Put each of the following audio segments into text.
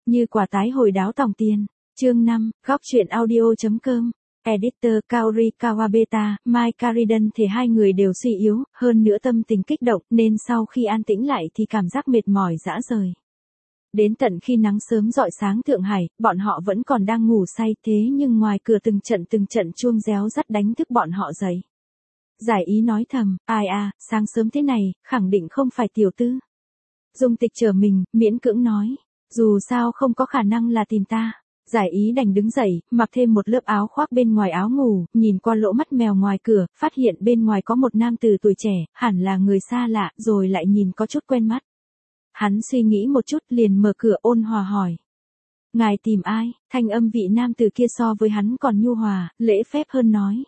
Như quả tái hồi đáo tòng tiền. Chương 5, góc truyện audio.com. Editor Kaori Kawabeta, Mai Cariden thì hai người đều suy yếu, hơn nữa tâm tình kích động nên sau khi an tĩnh lại thì cảm giác mệt mỏi rã rời. Đến tận khi nắng sớm rọi sáng Thượng Hải, bọn họ vẫn còn đang ngủ say thế nhưng ngoài cửa từng trận chuông réo rắt đánh thức bọn họ dậy. Giải ý nói thầm, ai à, sáng sớm thế này, khẳng định không phải tiểu tư. Dung Tịch chờ mình, miễn cưỡng nói, dù sao không có khả năng là tìm ta. Giải ý đành đứng dậy, mặc thêm một lớp áo khoác bên ngoài áo ngủ, nhìn qua lỗ mắt mèo ngoài cửa, phát hiện bên ngoài có một nam tử tuổi trẻ, hẳn là người xa lạ, rồi lại nhìn có chút quen mắt. Hắn suy nghĩ một chút liền mở cửa ôn hòa hỏi. Ngài tìm ai? Thanh âm vị nam tử kia so với hắn còn nhu hòa, lễ phép hơn nói.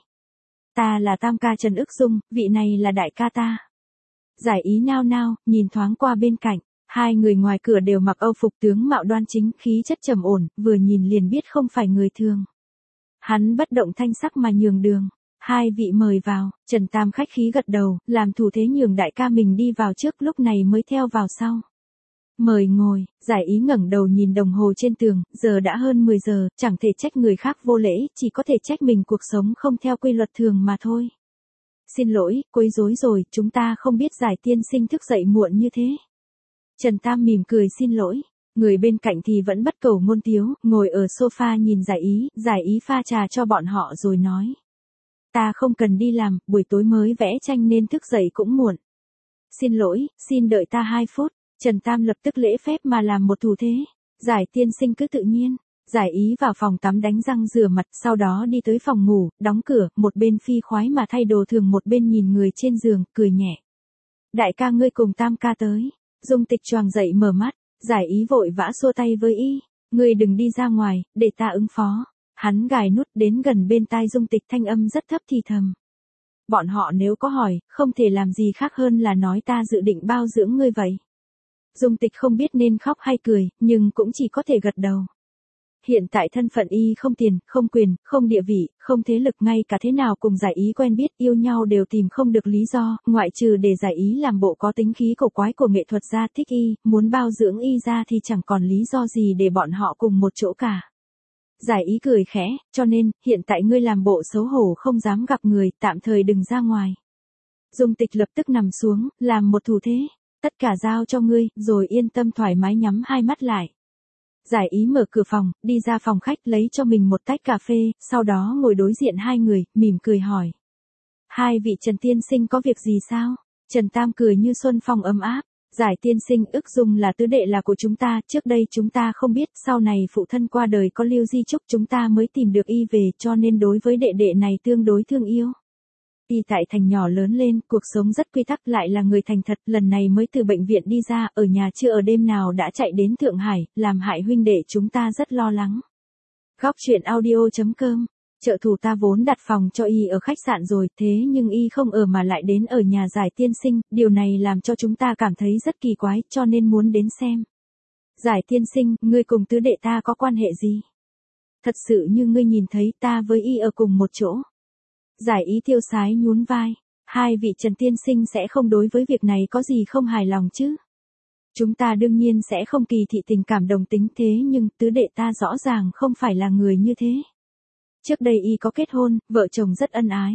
Ta là tam ca Trần Ức Dung, vị này là đại ca ta. Giải ý nao nao, nhìn thoáng qua bên cạnh. Hai người ngoài cửa đều mặc âu phục tướng mạo đoan chính, khí chất trầm ổn, vừa nhìn liền biết không phải người thường. Hắn bất động thanh sắc mà nhường đường. Hai vị mời vào, Trần Tam khách khí gật đầu, làm thủ thế nhường đại ca mình đi vào trước, lúc này mới theo vào sau. Mời ngồi, giải ý ngẩng đầu nhìn đồng hồ trên tường, giờ đã hơn 10 giờ, chẳng thể trách người khác vô lễ, chỉ có thể trách mình cuộc sống không theo quy luật thường mà thôi. Xin lỗi, quấy rối rồi, chúng ta không biết Giải tiên sinh thức dậy muộn như thế. Trần Tam mỉm cười xin lỗi, người bên cạnh thì vẫn bất cầu ngôn tiếu, ngồi ở sofa nhìn Giải ý pha trà cho bọn họ rồi nói. Ta không cần đi làm, buổi tối mới vẽ tranh nên thức dậy cũng muộn. Xin lỗi, xin đợi ta 2 phút, Trần Tam lập tức lễ phép mà làm một thủ thế, Giải tiên sinh cứ tự nhiên. Giải ý vào phòng tắm đánh răng rửa mặt, sau đó đi tới phòng ngủ, đóng cửa, một bên phi khoái mà thay đồ thường một bên nhìn người trên giường, cười nhẹ. Đại ca ngươi cùng Tam ca tới. Dung Tịch choàng dậy mở mắt, Giải ý vội vã xua tay với y, ngươi đừng đi ra ngoài, để ta ứng phó. Hắn gài nút đến gần bên tai Dung Tịch, thanh âm rất thấp thì thầm. Bọn họ nếu có hỏi, không thể làm gì khác hơn là nói ta dự định bao dưỡng ngươi vậy. Dung Tịch không biết nên khóc hay cười, nhưng cũng chỉ có thể gật đầu. Hiện tại thân phận y không tiền, không quyền, không địa vị, không thế lực, ngay cả thế nào cùng Giải ý quen biết yêu nhau đều tìm không được lý do, ngoại trừ để Giải ý làm bộ có tính khí cổ quái của nghệ thuật gia thích y, muốn bao dưỡng y ra thì chẳng còn lý do gì để bọn họ cùng một chỗ cả. Giải ý cười khẽ, cho nên, hiện tại ngươi làm bộ xấu hổ không dám gặp người, tạm thời đừng ra ngoài. Dung Tịch lập tức nằm xuống, làm một thủ thế, tất cả giao cho ngươi, rồi yên tâm thoải mái nhắm hai mắt lại. Giải ý mở cửa phòng, đi ra phòng khách lấy cho mình một tách cà phê, sau đó ngồi đối diện hai người, mỉm cười hỏi. Hai vị Trần tiên sinh có việc gì sao? Trần Tam cười như xuân phong ấm áp. Giải tiên sinh, Ức Dung là tứ đệ là của chúng ta, trước đây chúng ta không biết, sau này phụ thân qua đời có lưu di chúc chúng ta mới tìm được y về, cho nên đối với đệ đệ này tương đối thương yêu. Y tại thành nhỏ lớn lên, cuộc sống rất quy tắc, lại là người thành thật, lần này mới từ bệnh viện đi ra, ở nhà chưa ở đêm nào đã chạy đến Thượng Hải, làm hại huynh đệ chúng ta rất lo lắng. Góc truyện audio.com. Trợ thủ ta vốn đặt phòng cho y ở khách sạn rồi, thế nhưng y không ở mà lại đến ở nhà Giải tiên sinh, điều này làm cho chúng ta cảm thấy rất kỳ quái, cho nên muốn đến xem. Giải tiên sinh, ngươi cùng tứ đệ ta có quan hệ gì? Thật sự như ngươi nhìn thấy ta với y ở cùng một chỗ. Giải ý tiêu sái nhún vai, hai vị Trần tiên sinh sẽ không đối với việc này có gì không hài lòng chứ? Chúng ta đương nhiên sẽ không kỳ thị tình cảm đồng tính, thế nhưng tứ đệ ta rõ ràng không phải là người như thế. Trước đây y có kết hôn, vợ chồng rất ân ái.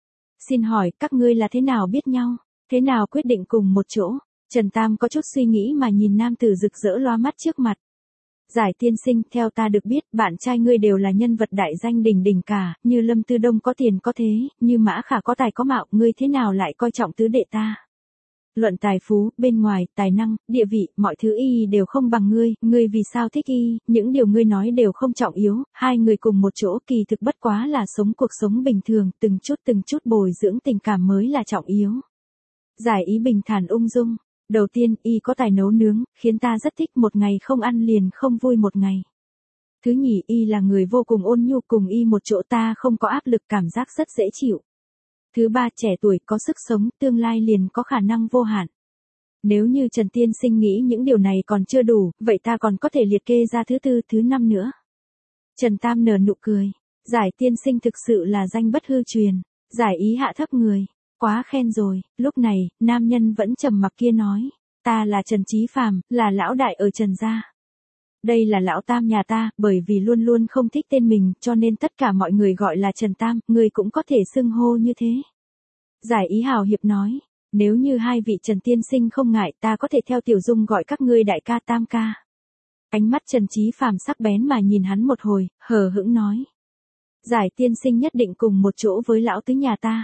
Xin hỏi, các ngươi là thế nào biết nhau? Thế nào quyết định cùng một chỗ? Trần Tam có chút suy nghĩ mà nhìn nam tử rực rỡ loa mắt trước mặt. Giải tiên sinh, theo ta được biết, bạn trai ngươi đều là nhân vật đại danh đỉnh đỉnh cả, như Lâm Tư Đông có tiền có thế, như Mã Khả có tài có mạo, ngươi thế nào lại coi trọng tứ đệ ta? Luận tài phú, bên ngoài, tài năng, địa vị, mọi thứ y đều không bằng ngươi vì sao thích y, những điều ngươi nói đều không trọng yếu, hai người cùng một chỗ kỳ thực bất quá là sống cuộc sống bình thường, từng chút bồi dưỡng tình cảm mới là trọng yếu. Giải ý bình thản ung dung, đầu tiên, y có tài nấu nướng, khiến ta rất thích, một ngày không ăn liền không vui một ngày. Thứ nhì, y là người vô cùng ôn nhu, cùng y một chỗ ta không có áp lực, cảm giác rất dễ chịu. Thứ ba, trẻ tuổi, có sức sống, tương lai liền có khả năng vô hạn. Nếu như Trần tiên sinh nghĩ những điều này còn chưa đủ, vậy ta còn có thể liệt kê ra thứ tư, thứ năm nữa. Trần Tam nở nụ cười. Giải tiên sinh thực sự là danh bất hư truyền. Giải ý hạ thấp người. Quá khen rồi. Lúc này, nam nhân vẫn trầm mặc kia nói. Ta là Trần Chí Phàm, là lão đại ở Trần gia. Đây là lão Tam nhà ta, bởi vì luôn luôn không thích tên mình, cho nên tất cả mọi người gọi là Trần Tam, người cũng có thể xưng hô như thế. Giải ý hào hiệp nói, nếu như hai vị Trần tiên sinh không ngại, ta có thể theo Tiểu Dung gọi các ngươi đại ca Tam ca. Ánh mắt Trần Chí Phàm sắc bén mà nhìn hắn một hồi, hờ hững nói. Giải tiên sinh nhất định cùng một chỗ với lão tứ nhà ta.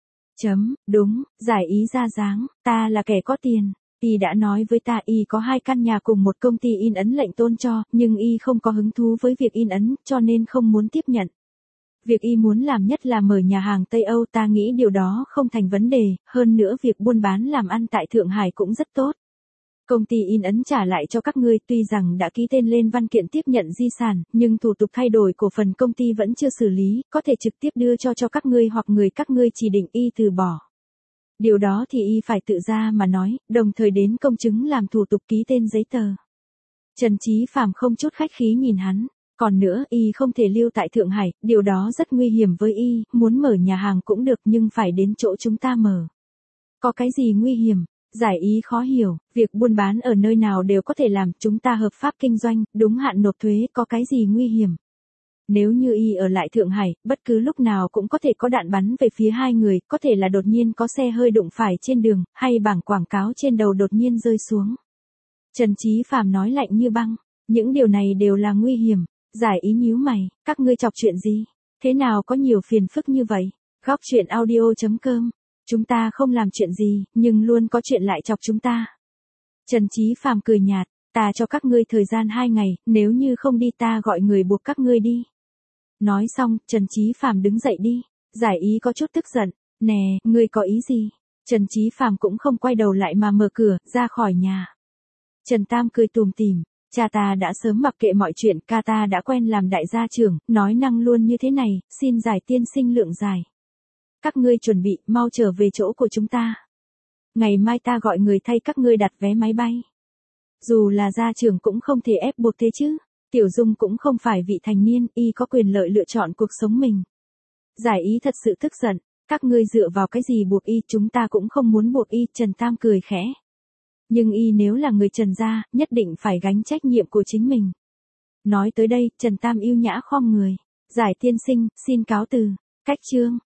Đúng, giải ý ra dáng, ta là kẻ có tiền. Y đã nói với ta y có 2 căn nhà cùng một công ty in ấn lệnh tôn cho, nhưng y không có hứng thú với việc in ấn, cho nên không muốn tiếp nhận. Việc y muốn làm nhất là mở nhà hàng Tây Âu, ta nghĩ điều đó không thành vấn đề, hơn nữa việc buôn bán làm ăn tại Thượng Hải cũng rất tốt. Công ty in ấn trả lại cho các ngươi, tuy rằng đã ký tên lên văn kiện tiếp nhận di sản, nhưng thủ tục thay đổi cổ phần công ty vẫn chưa xử lý, có thể trực tiếp đưa cho các ngươi hoặc người các ngươi chỉ định y từ bỏ. Điều đó thì y phải tự ra mà nói, đồng thời đến công chứng làm thủ tục ký tên giấy tờ. Trần Chí Phàm không chút khách khí nhìn hắn. Còn nữa, y không thể lưu tại Thượng Hải, điều đó rất nguy hiểm với y, muốn mở nhà hàng cũng được nhưng phải đến chỗ chúng ta mở. Có cái gì nguy hiểm? Giải ý khó hiểu, việc buôn bán ở nơi nào đều có thể làm, chúng ta hợp pháp kinh doanh, đúng hạn nộp thuế, có cái gì nguy hiểm? Nếu như y ở lại Thượng Hải, bất cứ lúc nào cũng có thể có đạn bắn về phía hai người, có thể là đột nhiên có xe hơi đụng phải trên đường, hay bảng quảng cáo trên đầu đột nhiên rơi xuống. Trần Chí Phàm nói lạnh như băng, những điều này đều là nguy hiểm. Giải ý nhíu mày, các ngươi chọc chuyện gì? Thế nào có nhiều phiền phức như vậy? Góc chuyện audio.com. Chúng ta không làm chuyện gì, nhưng luôn có chuyện lại chọc chúng ta. Trần Chí Phàm cười nhạt, ta cho các ngươi thời gian 2 ngày, nếu như không đi ta gọi người buộc các ngươi đi. Nói xong, Trần Chí Phàm đứng dậy đi. Giải ý có chút tức giận, nè, ngươi có ý gì? Trần Chí Phàm cũng không quay đầu lại mà mở cửa, ra khỏi nhà. Trần Tam cười tủm tỉm. Cha ta đã sớm mặc kệ mọi chuyện, ca ta đã quen làm đại gia trưởng, nói năng luôn như thế này, xin Giải tiên sinh lượng giải. Các ngươi chuẩn bị, mau trở về chỗ của chúng ta. Ngày mai ta gọi người thay các ngươi đặt vé máy bay. Dù là gia trưởng cũng không thể ép buộc thế chứ. Tiểu Dung cũng không phải vị thành niên, y có quyền lợi lựa chọn cuộc sống mình. Giải ý thật sự tức giận, các ngươi dựa vào cái gì buộc y, chúng ta cũng không muốn buộc y, Trần Tam cười khẽ. Nhưng y nếu là người Trần gia, nhất định phải gánh trách nhiệm của chính mình. Nói tới đây, Trần Tam yêu nhã khom người. Giải tiên sinh, xin cáo từ. Cách chương.